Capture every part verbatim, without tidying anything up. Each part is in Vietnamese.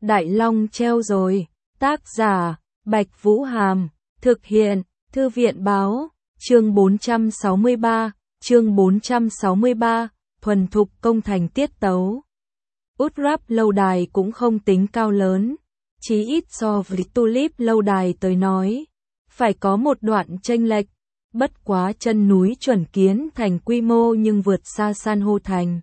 Đại Long treo rồi. Tác giả, Bạch Vũ Hàm. Thực hiện, Thư viện Báo. Chương bốn trăm sáu mươi ba. Chương bốn trăm sáu mươi ba. Thuần thục công thành tiết tấu. Utrap lâu đài cũng không tính cao lớn, chí ít so với Tulip lâu đài tới nói, phải có một đoạn chênh lệch. Bất quá chân núi Chuẩn Kiến Thành quy mô nhưng vượt xa San hô Thành.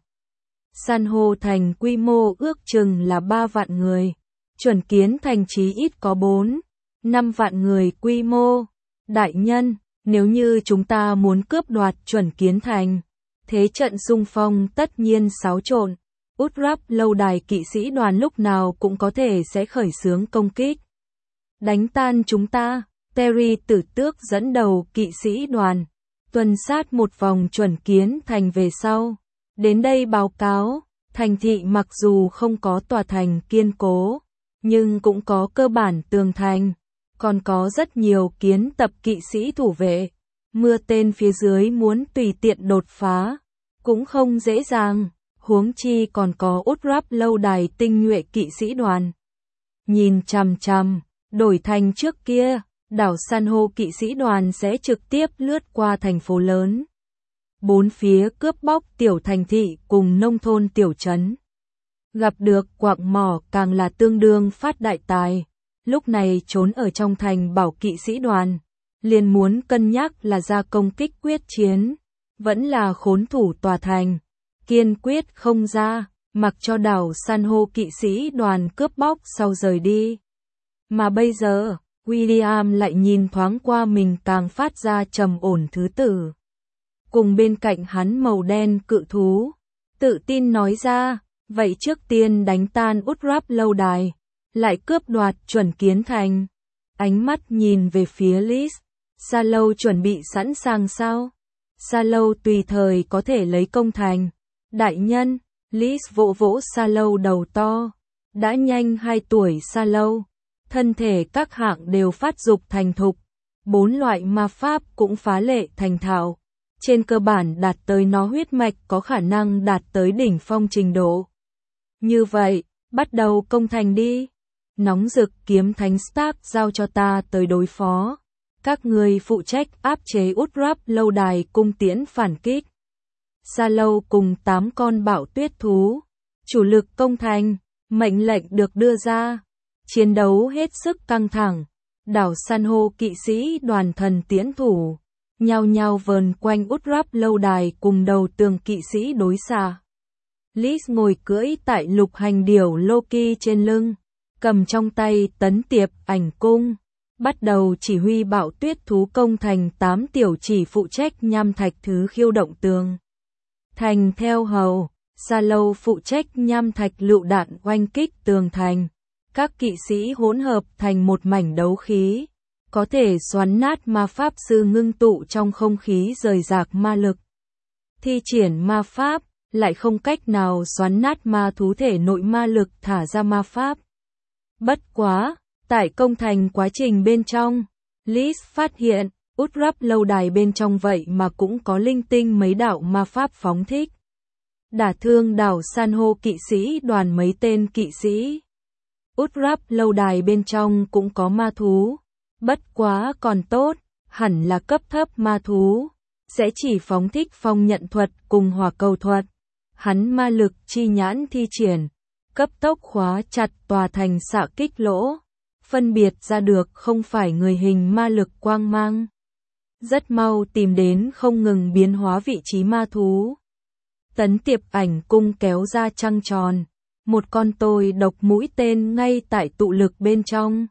San hô Thành quy mô ước chừng là ba vạn người, Chuẩn Kiến Thành chí ít có bốn, năm vạn người quy mô. Đại nhân, nếu như chúng ta muốn cướp đoạt Chuẩn Kiến Thành, thế trận xung phong tất nhiên xáo trộn. Utrap lâu đài kỵ sĩ đoàn lúc nào cũng có thể sẽ khởi xướng công kích. Đánh tan chúng ta, Terry Tử Tước dẫn đầu kỵ sĩ đoàn, tuần sát một vòng Chuẩn Kiến Thành về sau. Đến đây báo cáo, thành thị mặc dù không có tòa thành kiên cố, nhưng cũng có cơ bản tường thành, còn có rất nhiều kiến tập kỵ sĩ thủ vệ. Mưa tên phía dưới muốn tùy tiện đột phá, cũng không dễ dàng. Huống chi còn có Utrap lâu đài tinh nhuệ kỵ sĩ đoàn. Nhìn chằm chằm, đổi thành trước kia, đảo San hô kỵ sĩ đoàn sẽ trực tiếp lướt qua thành phố lớn. Bốn phía cướp bóc tiểu thành thị cùng nông thôn tiểu trấn. Gặp được quạng mỏ càng là tương đương phát đại tài. Lúc này trốn ở trong thành bảo kỵ sĩ đoàn, liền muốn cân nhắc là ra công kích quyết chiến, vẫn là khốn thủ tòa thành. Kiên quyết không ra, mặc cho đảo San hô kỵ sĩ đoàn cướp bóc sau rời đi. Mà bây giờ, William lại nhìn thoáng qua mình càng phát ra trầm ổn thứ tử. Cùng bên cạnh hắn màu đen cự thú, tự tin nói ra, vậy trước tiên đánh tan Utrap lâu đài, lại cướp đoạt Chuẩn Kiến Thành. Ánh mắt nhìn về phía Liz, Sa Lâu chuẩn bị sẵn sàng sao? Sa Lâu tùy thời có thể lấy công thành. Đại nhân, Liz vỗ vỗ Sa Lâu đầu to, đã nhanh hai tuổi Sa Lâu, thân thể các hạng đều phát dục thành thục, bốn loại ma pháp cũng phá lệ thành thạo, trên cơ bản đạt tới nó huyết mạch có khả năng đạt tới đỉnh phong trình độ. Như vậy, bắt đầu công thành đi. Nóng rực kiếm thánh Stark giao cho ta tới đối phó. Các người phụ trách áp chế Utrap lâu đài cung tiễn phản kích. Sa Lâu cùng tám con bạo tuyết thú, chủ lực công thành, mệnh lệnh được đưa ra. Chiến đấu hết sức căng thẳng, đảo San hô kỵ sĩ đoàn thần tiễn thủ, nhao nhao vờn quanh Utrap lâu đài cùng đầu tường kỵ sĩ đối xạ. Liz ngồi cưỡi tại lục hành điểu Loki trên lưng, cầm trong tay tấn tiệp ảnh cung, bắt đầu chỉ huy bạo tuyết thú công thành. Tám tiểu chỉ phụ trách nham thạch thứ khiêu động tường thành theo hầu, Sa Lâu phụ trách nham thạch lựu đạn oanh kích tường thành. Các kỵ sĩ hỗn hợp thành một mảnh đấu khí, có thể xoắn nát ma pháp sư ngưng tụ trong không khí rời rạc ma lực. Thi triển ma pháp, lại không cách nào xoắn nát ma thú thể nội ma lực thả ra ma pháp. Bất quá, tại công thành quá trình bên trong, Liz phát hiện, Utrap lâu đài bên trong vậy mà cũng có linh tinh mấy đạo ma pháp phóng thích. Đả thương đảo San hô kỵ sĩ đoàn mấy tên kỵ sĩ. Utrap lâu đài bên trong cũng có ma thú. Bất quá còn tốt, hẳn là cấp thấp ma thú, sẽ chỉ phóng thích phong nhận thuật cùng hỏa cầu thuật. Hắn ma lực chi nhãn thi triển, cấp tốc khóa chặt tòa thành xạ kích lỗ, phân biệt ra được không phải người hình ma lực quang mang. Rất mau tìm đến không ngừng biến hóa vị trí ma thú. Tấn tiệp ảnh cung kéo ra trăng tròn, một con tôi độc mũi tên ngay tại tụ lực bên trong.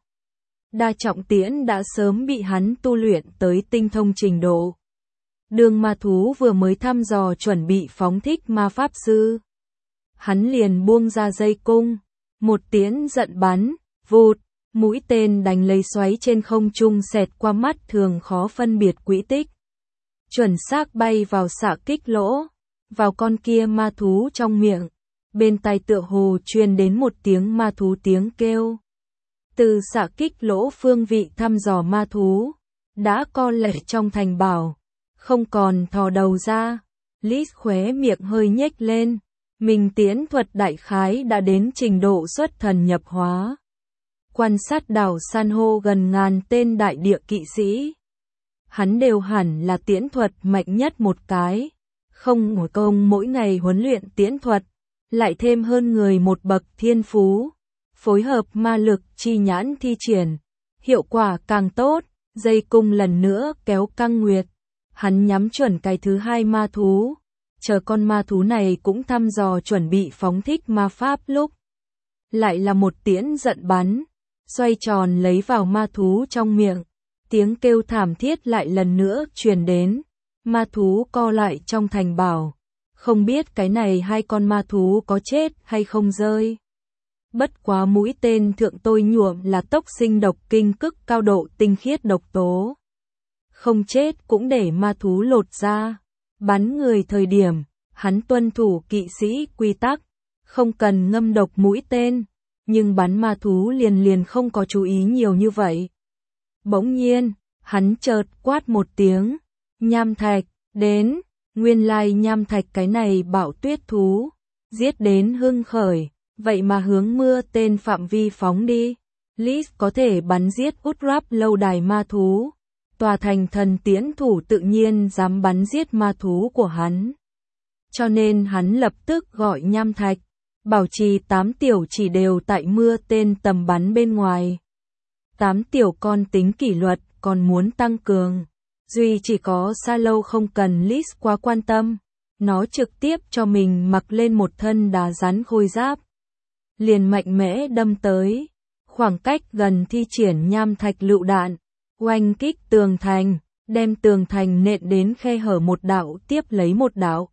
Đa trọng tiễn đã sớm bị hắn tu luyện tới tinh thông trình độ. Đường ma thú vừa mới thăm dò chuẩn bị phóng thích ma pháp sư, hắn liền buông ra dây cung, một tiễn giận bắn, vụt, mũi tên đánh lấy xoáy trên không trung xẹt qua mắt thường khó phân biệt quỹ tích. Chuẩn xác bay vào xạ kích lỗ, vào con kia ma thú trong miệng, bên tai tựa hồ truyền đến một tiếng ma thú tiếng kêu. Từ xạ kích lỗ phương vị thăm dò ma thú, đã co lệ trong thành bảo, không còn thò đầu ra. Liz khóe miệng hơi nhếch lên, Mình tiễn thuật đại khái đã đến trình độ xuất thần nhập hóa. Quan sát đảo san hô gần ngàn tên đại địa kỵ sĩ. Hắn đều hẳn là tiễn thuật mạnh nhất một cái. Không một công mỗi ngày huấn luyện tiễn thuật, lại thêm hơn người một bậc thiên phú. Phối hợp ma lực chi nhãn thi triển, hiệu quả càng tốt, dây cung lần nữa kéo căng nguyệt. Hắn nhắm chuẩn cái thứ hai ma thú, chờ con ma thú này cũng thăm dò chuẩn bị phóng thích ma pháp lúc. Lại là một tiễn giận bắn, xoay tròn lấy vào ma thú trong miệng, tiếng kêu thảm thiết lại lần nữa truyền đến, ma thú co lại trong thành bảo, không biết cái này hai con ma thú có chết hay không rơi. Bất quá mũi tên thượng tôi nhuộm là tốc sinh độc kinh cức cao độ tinh khiết độc tố. Không chết cũng để ma thú lột ra. Bắn người thời điểm, hắn tuân thủ kỵ sĩ quy tắc, không cần ngâm độc mũi tên, nhưng bắn ma thú liền liền không có chú ý nhiều như vậy. Bỗng nhiên, hắn chợt quát một tiếng, nham thạch, đến, nguyên lai nham thạch cái này bạo tuyết thú, giết đến hưng khởi. Vậy mà hướng mưa tên phạm vi phóng đi. Lis có thể bắn giết Utrap lâu đài ma thú. Tòa thành thần tiễn thủ tự nhiên dám bắn giết ma thú của hắn. Cho nên hắn lập tức gọi nham thạch. Bảo trì tám tiểu chỉ đều tại mưa tên tầm bắn bên ngoài. Tám tiểu con tính kỷ luật còn muốn tăng cường. Duy chỉ có Sa Lâu không cần Lis quá quan tâm. Nó trực tiếp cho mình mặc lên một thân đá rắn khôi giáp. Liền mạnh mẽ đâm tới, khoảng cách gần thi triển nham thạch lựu đạn, oanh kích tường thành, đem tường thành nện đến khe hở một đạo tiếp lấy một đạo.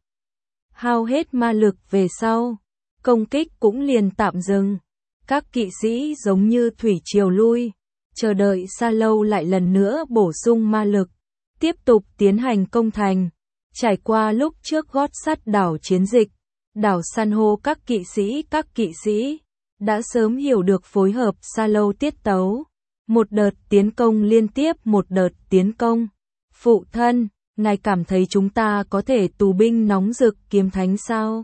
Hao hết ma lực về sau, công kích cũng liền tạm dừng, các kỵ sĩ giống như thủy triều lui, chờ đợi Sa Lâu lại lần nữa bổ sung ma lực, tiếp tục tiến hành công thành, trải qua lúc trước gót sắt đảo chiến dịch. Đảo san hô các kỵ sĩ các kỵ sĩ đã sớm hiểu được phối hợp Sa Lâu tiết tấu. Một đợt tiến công liên tiếp một đợt tiến công. Phụ thân, ngài cảm thấy chúng ta có thể tù binh nóng rực kiếm thánh sao?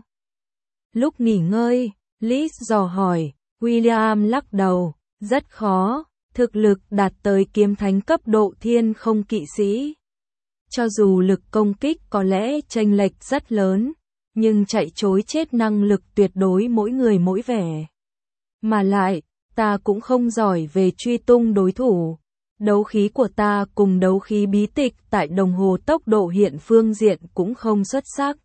Lúc nghỉ ngơi, Liz dò hỏi, William lắc đầu, rất khó, thực lực đạt tới kiếm thánh cấp độ thiên không kỵ sĩ. Cho dù lực công kích có lẽ chênh lệch rất lớn, nhưng chạy trối chết năng lực tuyệt đối mỗi người mỗi vẻ. Mà lại, ta cũng không giỏi về truy tung đối thủ. Đấu khí của ta cùng đấu khí bí tịch tại đồng hồ tốc độ hiện phương diện cũng không xuất sắc.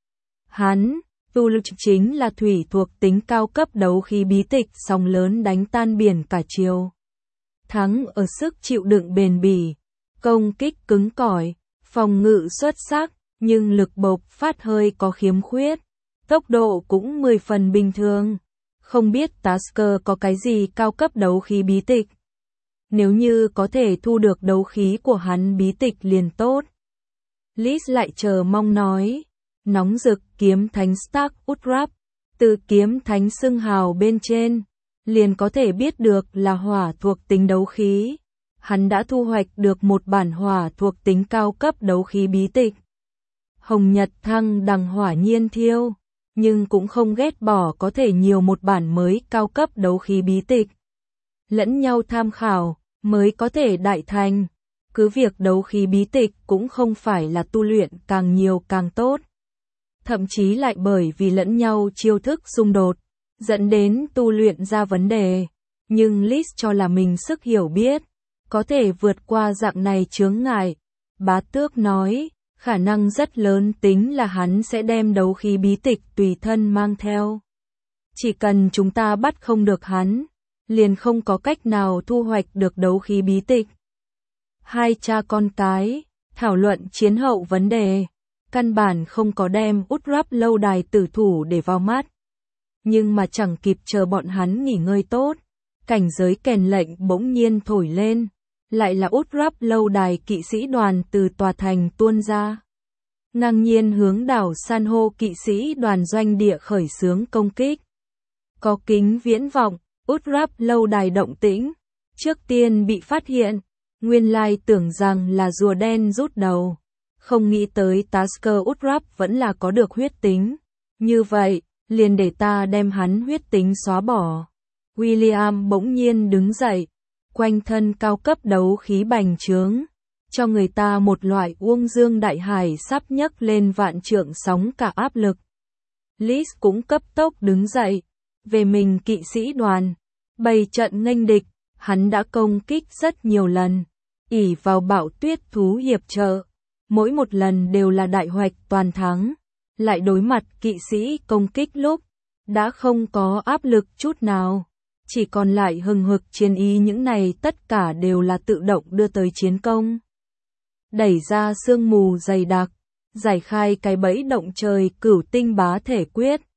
Hắn, tu lực chính là thủy thuộc tính cao cấp đấu khí bí tịch sóng lớn đánh tan biển cả chiều. Thắng ở sức chịu đựng bền bỉ, công kích cứng cỏi, phòng ngự xuất sắc. Nhưng lực bộc phát hơi có khiếm khuyết, tốc độ cũng mười phần bình thường. Không biết Tasker có cái gì cao cấp đấu khí bí tịch. Nếu như có thể thu được đấu khí của hắn bí tịch liền tốt. Liz lại chờ mong nói, nóng rực kiếm thánh Stark Utrap, từ kiếm thánh xưng hào bên trên, liền có thể biết được là hỏa thuộc tính đấu khí. Hắn đã thu hoạch được một bản hỏa thuộc tính cao cấp đấu khí bí tịch. Hồng Nhật Thăng đằng hỏa nhiên thiêu, nhưng cũng không ghét bỏ có thể nhiều một bản mới cao cấp đấu khí bí tịch. Lẫn nhau tham khảo, mới có thể đại thành. Cứ việc đấu khí bí tịch cũng không phải là tu luyện càng nhiều càng tốt. Thậm chí lại bởi vì lẫn nhau chiêu thức xung đột, dẫn đến tu luyện ra vấn đề. Nhưng Liz cho là mình sức hiểu biết, có thể vượt qua dạng này chướng ngại. Bá Tước nói, khả năng rất lớn tính là hắn sẽ đem đấu khí bí tịch tùy thân mang theo. Chỉ cần chúng ta bắt không được hắn, liền không có cách nào thu hoạch được đấu khí bí tịch. Hai cha con cái, thảo luận chiến hậu vấn đề, căn bản không có đem Utrap lâu đài tử thủ để vào mắt. Nhưng mà chẳng kịp chờ bọn hắn nghỉ ngơi tốt, cảnh giới kèn lệnh bỗng nhiên thổi lên. Lại là Utrap lâu đài kỵ sĩ đoàn từ tòa thành tuôn ra. Ngang nhiên hướng đảo san hô kỵ sĩ đoàn doanh địa khởi xướng công kích. Có kính viễn vọng, Utrap lâu đài động tĩnh. Trước tiên bị phát hiện, nguyên lai tưởng rằng là rùa đen rút đầu. Không nghĩ tới Tasker Utrap vẫn là có được huyết tính. Như vậy, liền để ta đem hắn huyết tính xóa bỏ. William bỗng nhiên đứng dậy, quanh thân cao cấp đấu khí bành trướng, cho người ta một loại uông dương đại hải sắp nhấc lên vạn trượng sóng cả áp lực. Liz cũng cấp tốc đứng dậy, về mình kỵ sĩ đoàn, bày trận nghênh địch, hắn đã công kích rất nhiều lần, ỷ vào bạo tuyết thú hiệp trợ, mỗi một lần đều là đại hoạch toàn thắng, lại đối mặt kỵ sĩ công kích lúc, đã không có áp lực chút nào, chỉ còn lại hừng hực chiến ý, những này tất cả đều là tự động đưa tới chiến công. Đẩy ra sương mù dày đặc, giải khai cái bẫy động trời cửu tinh bá thể quyết.